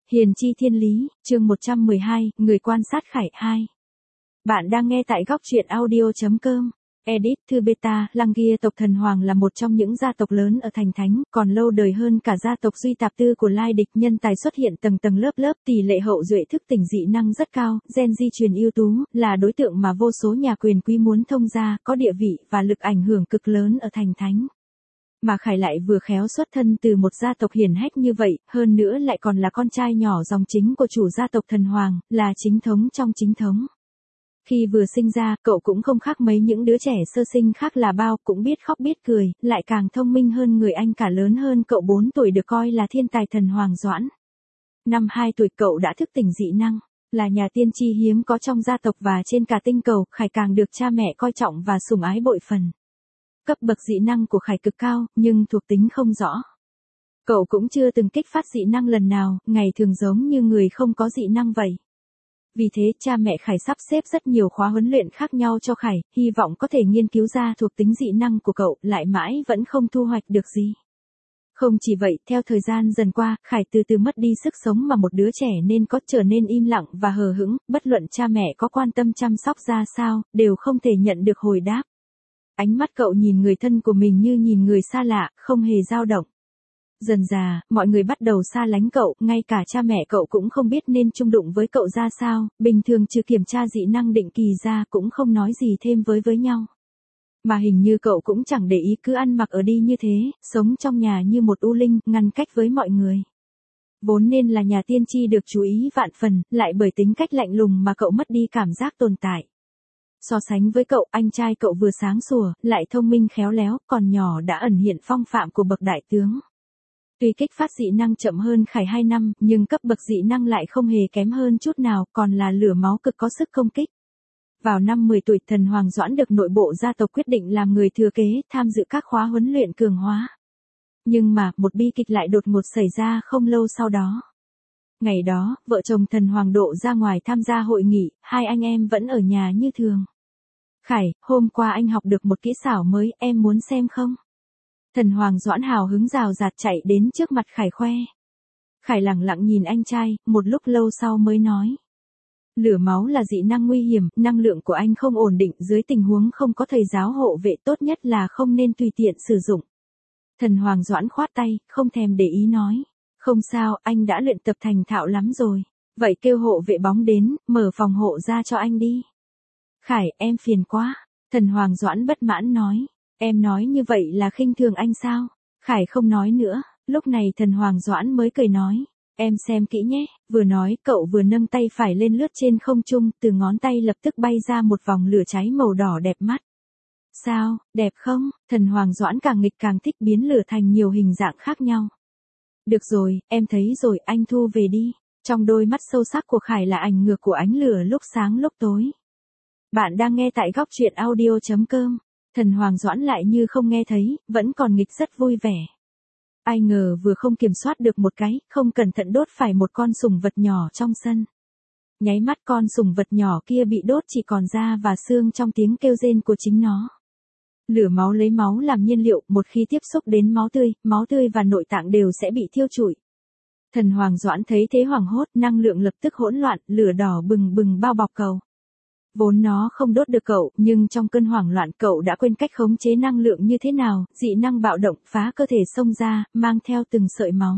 Hiền chi thiên lý, chương 112, người quan sát Khải 2. Bạn đang nghe tại góc truyện audio.com. Edit thư beta, Lăng-Gia tộc Thần Hoàng là một trong những gia tộc lớn ở thành Thánh, còn lâu đời hơn cả gia tộc Duy Tạp Tư của Lai Địch. Nhân tài xuất hiện tầng tầng lớp lớp, tỷ lệ hậu duệ thức tỉnh dị năng rất cao, gen di truyền ưu tú, là đối tượng mà vô số nhà quyền quý muốn thông gia, có địa vị và lực ảnh hưởng cực lớn ở thành Thánh. Mà Khải lại vừa khéo xuất thân từ một gia tộc hiển hách như vậy, hơn nữa lại còn là con trai nhỏ dòng chính của chủ gia tộc Thần Hoàng, là chính thống trong chính thống. Khi vừa sinh ra, cậu cũng không khác mấy những đứa trẻ sơ sinh khác là bao, cũng biết khóc biết cười, lại càng thông minh hơn người anh cả lớn hơn cậu 4 tuổi được coi là thiên tài Thần Hoàng Doãn. Năm 2 tuổi cậu đã thức tỉnh dị năng, là nhà tiên tri hiếm có trong gia tộc và trên cả tinh cầu, Khải càng được cha mẹ coi trọng và sủng ái bội phần. Cấp bậc dị năng của Khải cực cao, nhưng thuộc tính không rõ. Cậu cũng chưa từng kích phát dị năng lần nào, ngày thường giống như người không có dị năng vậy. Vì thế cha mẹ Khải sắp xếp rất nhiều khóa huấn luyện khác nhau cho Khải, hy vọng có thể nghiên cứu ra thuộc tính dị năng của cậu, lại mãi vẫn không thu hoạch được gì. Không chỉ vậy, theo thời gian dần qua, Khải từ từ mất đi sức sống mà một đứa trẻ nên có, trở nên im lặng và hờ hững, bất luận cha mẹ có quan tâm chăm sóc ra sao, đều không thể nhận được hồi đáp. Ánh mắt cậu nhìn người thân của mình như nhìn người xa lạ, không hề dao động. Dần dà, mọi người bắt đầu xa lánh cậu, ngay cả cha mẹ cậu cũng không biết nên chung đụng với cậu ra sao, bình thường trừ kiểm tra dị năng định kỳ ra cũng không nói gì thêm với nhau. Mà hình như cậu cũng chẳng để ý, cứ ăn mặc ở đi như thế, sống trong nhà như một u linh, ngăn cách với mọi người. Vốn nên là nhà tiên tri được chú ý vạn phần, lại bởi tính cách lạnh lùng mà cậu mất đi cảm giác tồn tại. So sánh với cậu, anh trai cậu vừa sáng sủa, lại thông minh khéo léo, còn nhỏ đã ẩn hiện phong phạm của bậc đại tướng. Tuy kích phát dị năng chậm hơn Khải 2 năm, nhưng cấp bậc dị năng lại không hề kém hơn chút nào, còn là lửa máu cực có sức công kích. Vào năm 10 tuổi, Thần Hoàng Doãn được nội bộ gia tộc quyết định làm người thừa kế, tham dự các khóa huấn luyện cường hóa. Nhưng mà, một bi kịch lại đột ngột xảy ra không lâu sau đó. Ngày đó, vợ chồng Thần Hoàng Độ ra ngoài tham gia hội nghị, hai anh em vẫn ở nhà như thường. Khải, hôm qua anh học được một kỹ xảo mới, em muốn xem không? Thần Hoàng Doãn hào hứng rào rạt chạy đến trước mặt Khải khoe. Khải lẳng lặng nhìn anh trai, một lúc lâu sau mới nói. Lửa máu là dị năng nguy hiểm, năng lượng của anh không ổn định, dưới tình huống không có thầy giáo hộ vệ tốt nhất là không nên tùy tiện sử dụng. Thần Hoàng Doãn khoát tay, không thèm để ý nói. Không sao, anh đã luyện tập thành thạo lắm rồi. Vậy kêu hộ vệ bóng đến, mở phòng hộ ra cho anh đi. Khải, em phiền quá. Thần Hoàng Doãn bất mãn nói. Em nói như vậy là khinh thường anh sao? Khải không nói nữa, lúc này Thần Hoàng Doãn mới cười nói. Em xem kỹ nhé, vừa nói cậu vừa nâng tay phải lên lướt trên không trung, từ ngón tay lập tức bay ra một vòng lửa cháy màu đỏ đẹp mắt. Sao, đẹp không? Thần Hoàng Doãn càng nghịch càng thích biến lửa thành nhiều hình dạng khác nhau. Được rồi, em thấy rồi, anh thu về đi. Trong đôi mắt sâu sắc của Khải là ảnh ngược của ánh lửa lúc sáng lúc tối. Bạn đang nghe tại góc truyện audio.com. Thần Hoàng Doãn lại như không nghe thấy, vẫn còn nghịch rất vui vẻ. Ai ngờ vừa không kiểm soát được một cái, không cẩn thận đốt phải một con sủng vật nhỏ trong sân. Nháy mắt con sủng vật nhỏ kia bị đốt chỉ còn da và xương trong tiếng kêu rên của chính nó. Lửa máu lấy máu làm nhiên liệu, một khi tiếp xúc đến máu tươi và nội tạng đều sẽ bị thiêu trụi. Thần Hoàng Doãn thấy thế hoảng hốt, năng lượng lập tức hỗn loạn, lửa đỏ bừng bừng bao bọc cậu. Vốn nó không đốt được cậu, nhưng trong cơn hoảng loạn cậu đã quên cách khống chế năng lượng như thế nào, dị năng bạo động phá cơ thể xông ra, mang theo từng sợi máu.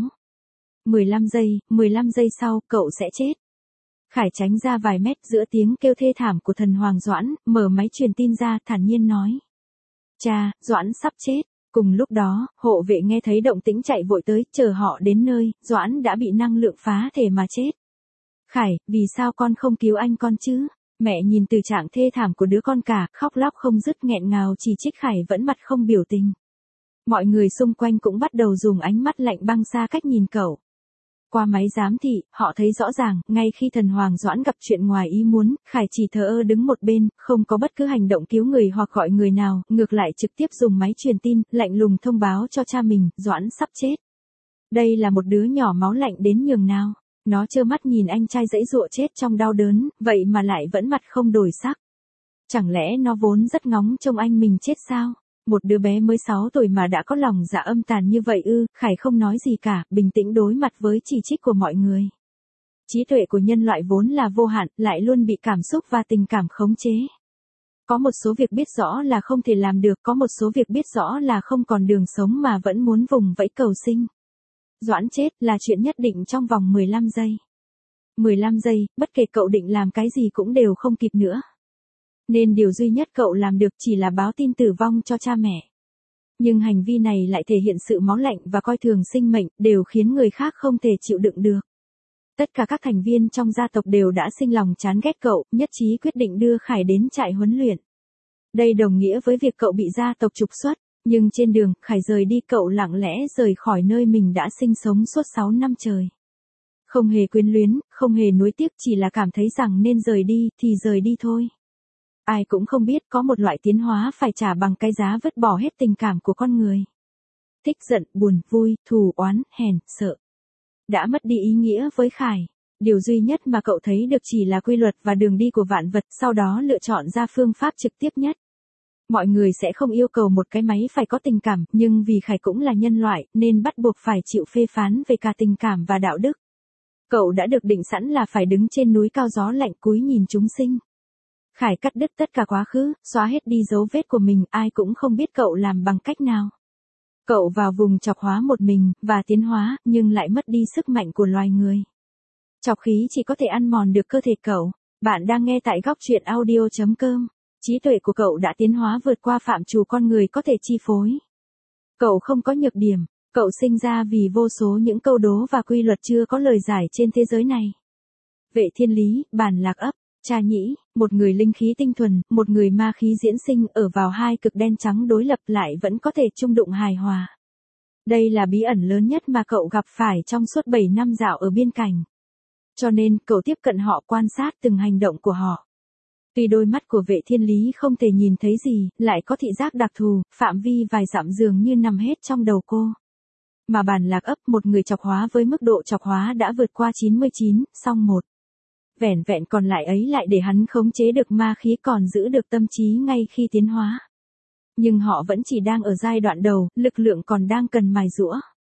15 giây sau, cậu sẽ chết. Khải tránh ra vài mét giữa tiếng kêu thê thảm của Thần Hoàng Doãn, mở máy truyền tin ra, thản nhiên nói. Cha, Doãn sắp chết. Cùng lúc đó, hộ vệ nghe thấy động tĩnh chạy vội tới, chờ họ đến nơi, Doãn đã bị năng lượng phá thể mà chết. Khải, vì sao con không cứu anh con chứ? Mẹ nhìn từ trạng thê thảm của đứa con cả, khóc lóc không dứt, nghẹn ngào chỉ trích Khải vẫn mặt không biểu tình. Mọi người xung quanh cũng bắt đầu dùng ánh mắt lạnh băng xa cách nhìn cậu. Qua máy giám thị, họ thấy rõ ràng, ngay khi Thần Hoàng Doãn gặp chuyện ngoài ý muốn, Khải chỉ thờ ơ đứng một bên, không có bất cứ hành động cứu người hoặc gọi người nào, ngược lại trực tiếp dùng máy truyền tin, lạnh lùng thông báo cho cha mình, Doãn sắp chết. Đây là một đứa nhỏ máu lạnh đến nhường nào. Nó trơ mắt nhìn anh trai giãy giụa chết trong đau đớn, vậy mà lại vẫn mặt không đổi sắc. Chẳng lẽ nó vốn rất ngóng trông anh mình chết sao? Một đứa bé mới 6 tuổi mà đã có lòng dạ âm tàn như vậy ư? Khải không nói gì cả, bình tĩnh đối mặt với chỉ trích của mọi người. trí tuệ của nhân loại vốn là vô hạn, lại luôn bị cảm xúc và tình cảm khống chế. Có một số việc biết rõ là không thể làm được, có một số việc biết rõ là không còn đường sống mà vẫn muốn vùng vẫy cầu sinh. Doãn chết là chuyện nhất định trong vòng 15 giây. 15 giây, bất kể cậu định làm cái gì cũng đều không kịp nữa. Nên điều duy nhất cậu làm được chỉ là báo tin tử vong cho cha mẹ. Nhưng hành vi này lại thể hiện sự máu lạnh và coi thường sinh mệnh, đều khiến người khác không thể chịu đựng được. Tất cả các thành viên trong gia tộc đều đã sinh lòng chán ghét cậu, nhất trí quyết định đưa Khải đến trại huấn luyện. Đây đồng nghĩa với việc cậu bị gia tộc trục xuất, nhưng trên đường, Khải rời đi, cậu lặng lẽ rời khỏi nơi mình đã sinh sống suốt 6 năm trời. Không hề quyến luyến, không hề nuối tiếc, chỉ là cảm thấy rằng nên rời đi, thì rời đi thôi. Ai cũng không biết có một loại tiến hóa phải trả bằng cái giá vứt bỏ hết tình cảm của con người. Thích, giận, buồn, vui, thù, oán, hèn, sợ. Đã mất đi ý nghĩa với Khải. Điều duy nhất mà cậu thấy được chỉ là quy luật và đường đi của vạn vật, sau đó lựa chọn ra phương pháp trực tiếp nhất. Mọi người sẽ không yêu cầu một cái máy phải có tình cảm, nhưng vì Khải cũng là nhân loại, nên bắt buộc phải chịu phê phán về cả tình cảm và đạo đức. Cậu đã được định sẵn là phải đứng trên núi cao gió lạnh cúi nhìn chúng sinh. Khải cắt đứt tất cả quá khứ, xóa hết đi dấu vết của mình, ai cũng không biết cậu làm bằng cách nào. Cậu vào vùng chọc hóa một mình, và tiến hóa, nhưng lại mất đi sức mạnh của loài người. Chọc khí chỉ có thể ăn mòn được cơ thể cậu. Bạn đang nghe tại góc truyện audio.com. Trí tuệ của cậu đã tiến hóa vượt qua phạm trù con người có thể chi phối. Cậu không có nhược điểm, cậu sinh ra vì vô số những câu đố và quy luật chưa có lời giải trên thế giới này. Vệ Thiên Lý, Bàn Lạc Ấp, Cha Nhĩ, một người linh khí tinh thuần, một người ma khí diễn sinh, ở vào hai cực đen trắng đối lập lại vẫn có thể chung đụng hài hòa. Đây là bí ẩn lớn nhất mà cậu gặp phải trong suốt 7 năm dạo ở biên cảnh. Cho nên, cậu tiếp cận họ, quan sát từng hành động của họ. Tuy đôi mắt của Vệ Thiên Lý không thể nhìn thấy gì, lại có thị giác đặc thù, phạm vi vài dặm dường như nằm hết trong đầu cô. Mà Bàn Lạc Ấp, một người chọc hóa với mức độ chọc hóa đã vượt qua 99, song một. Vẻn vẹn còn lại ấy lại để hắn khống chế được ma khí, còn giữ được tâm trí ngay khi tiến hóa. Nhưng họ vẫn chỉ đang ở giai đoạn đầu, lực lượng còn đang cần mài giũa.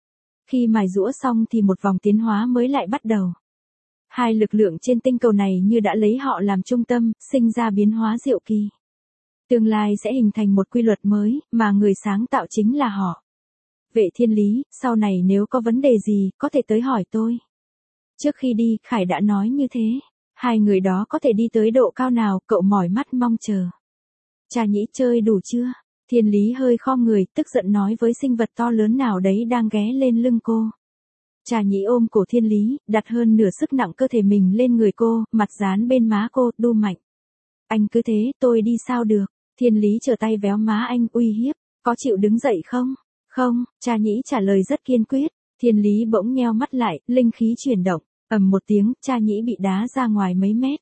Khi mài giũa xong thì một vòng tiến hóa mới lại bắt đầu. Hai lực lượng trên tinh cầu này như đã lấy họ làm trung tâm, sinh ra biến hóa diệu kỳ. Tương lai sẽ hình thành một quy luật mới, mà người sáng tạo chính là họ. Vệ Thiên Lý, sau này nếu có vấn đề gì, có thể tới hỏi tôi. Trước khi đi, Khải đã nói như thế. Hai người đó có thể đi tới độ cao nào, cậu mỏi mắt mong chờ. Cha Nhĩ, chơi đủ chưa? Thiên Lý hơi khom người, tức giận nói với sinh vật to lớn nào đấy đang ghé lên lưng cô. Cha Nhĩ ôm cổ Thiên Lý, đặt hơn nửa sức nặng cơ thể mình lên người cô, mặt dán bên má cô, đu mạnh. Anh cứ thế, tôi đi sao được? Thiên Lý trở tay véo má anh, uy hiếp. Có chịu đứng dậy không? Không, Cha Nhĩ trả lời rất kiên quyết. Thiên Lý bỗng nheo mắt lại, linh khí chuyển động. Ầm một tiếng, Cha Nhĩ bị đá ra ngoài mấy mét.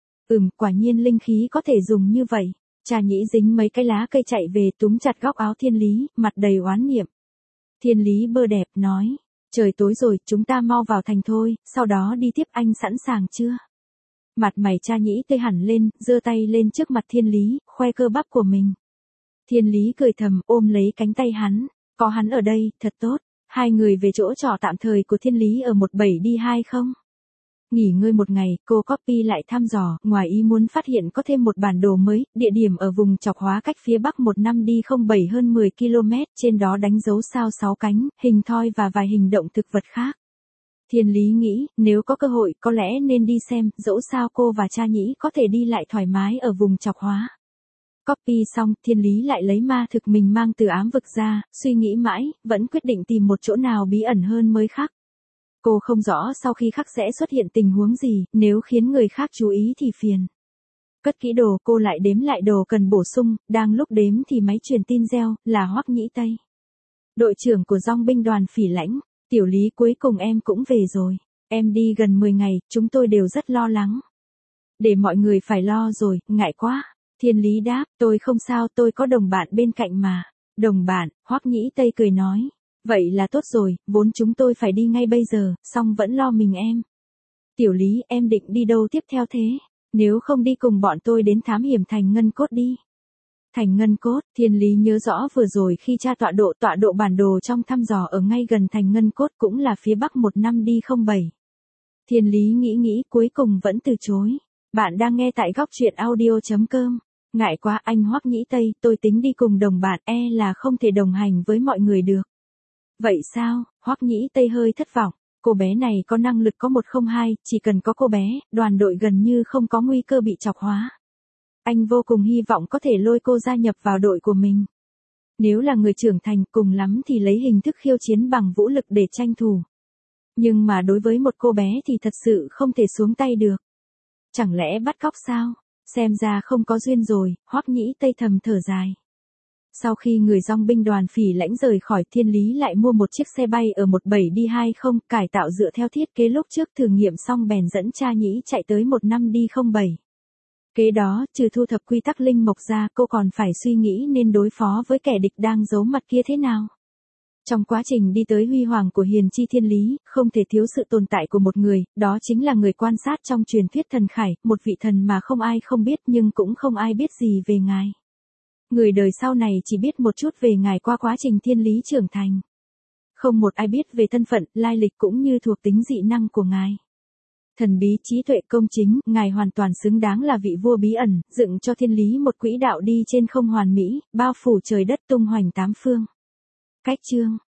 Quả nhiên linh khí có thể dùng như vậy. Cha Nhĩ dính mấy cái lá cây chạy về, túm chặt góc áo Thiên Lý, mặt đầy oán niệm. Thiên Lý bơ đẹp, nói. Trời tối rồi, chúng ta mau vào thành thôi, sau đó đi tiếp, anh sẵn sàng chưa? Mặt mày Cha Nhĩ tươi hẳn lên, giơ tay lên trước mặt Thiên Lý, khoe cơ bắp của mình. Thiên Lý cười thầm, ôm lấy cánh tay hắn. Có hắn ở đây, thật tốt. Hai người về chỗ trọ tạm thời của Thiên Lý ở 17D2 không? Nghỉ ngơi một ngày, cô copy lại thăm dò, ngoài ý muốn phát hiện có thêm một bản đồ mới, địa điểm ở vùng chọc hóa cách phía bắc 15D07 hơn 10 km, trên đó đánh dấu sao 6 cánh, hình thoi và vài hình động thực vật khác. Thiên Lý nghĩ, nếu có cơ hội, có lẽ nên đi xem, dẫu sao cô và Cha Nhĩ có thể đi lại thoải mái ở vùng chọc hóa. Copy xong, Thiên Lý lại lấy ma thực mình mang từ ám vực ra, suy nghĩ mãi, vẫn quyết định tìm một chỗ nào bí ẩn hơn mới khắc. Cô không rõ sau khi khắc sẽ xuất hiện tình huống gì, nếu khiến người khác chú ý thì phiền. Cất kỹ đồ, cô lại đếm lại đồ cần bổ sung, đang lúc đếm thì máy truyền tin reo, là Hoắc Nhĩ Tây. Đội trưởng của dòng binh đoàn Phỉ Lãnh, Tiểu Lý, cuối cùng em cũng về rồi. Em đi gần 10 ngày, chúng tôi đều rất lo lắng. Để mọi người phải lo rồi, ngại quá. Thiên Lý đáp, tôi không sao, tôi có đồng bạn bên cạnh mà. Đồng bạn, Hoắc Nhĩ Tây cười nói. Vậy là tốt rồi, vốn chúng tôi phải đi ngay bây giờ, song vẫn lo mình em. Tiểu Lý, em định đi đâu tiếp theo thế? Nếu không đi cùng bọn tôi đến thám hiểm thành Ngân Cốt đi. Thành Ngân Cốt, Thiên Lý nhớ rõ vừa rồi khi tra tọa độ bản đồ trong thăm dò ở ngay gần thành Ngân Cốt, cũng là phía bắc 15D07. Thiên lý nghĩ cuối cùng vẫn từ chối. Bạn đang nghe tại góc truyện audio.com. Ngại quá anh Hoắc Nhĩ Tây, tôi tính đi cùng đồng bạn, là không thể đồng hành với mọi người được. Vậy sao? Hoắc Nhĩ Tây hơi thất vọng. Cô bé này có năng lực có 102, chỉ cần có cô bé, đoàn đội gần như không có nguy cơ bị chọc hóa. Anh vô cùng hy vọng có thể lôi cô gia nhập vào đội của mình. Nếu là người trưởng thành, cùng lắm thì lấy hình thức khiêu chiến bằng vũ lực để tranh thủ. Nhưng mà đối với một cô bé thì thật sự không thể xuống tay được. Chẳng lẽ bắt cóc sao? Xem ra không có duyên rồi, Hoắc Nhĩ Tây thầm thở dài. Sau khi người dòng binh đoàn Phỉ Lãnh rời khỏi, Thiên Lý lại mua một chiếc xe bay ở 17D20 cải tạo dựa theo thiết kế lúc trước thử nghiệm xong bèn dẫn cha Nhĩ chạy tới 15D07. Kế đó, trừ thu thập quy tắc linh mộc ra, cô còn phải suy nghĩ nên đối phó với kẻ địch đang giấu mặt kia thế nào. Trong quá trình đi tới huy hoàng của Hiền Chi Thiên Lý, không thể thiếu sự tồn tại của một người, đó chính là người quan sát trong truyền thuyết thần Khải, một vị thần mà không ai không biết nhưng cũng không ai biết gì về ngài. Người đời sau này chỉ biết một chút về ngài qua quá trình Thiên Lý trưởng thành. Không một ai biết về thân phận, lai lịch cũng như thuộc tính dị năng của ngài. Thần bí, trí tuệ, công chính, ngài hoàn toàn xứng đáng là vị vua bí ẩn, dựng cho Thiên Lý một quỹ đạo đi trên không hoàn mỹ, bao phủ trời đất tung hoành tám phương. Cách chương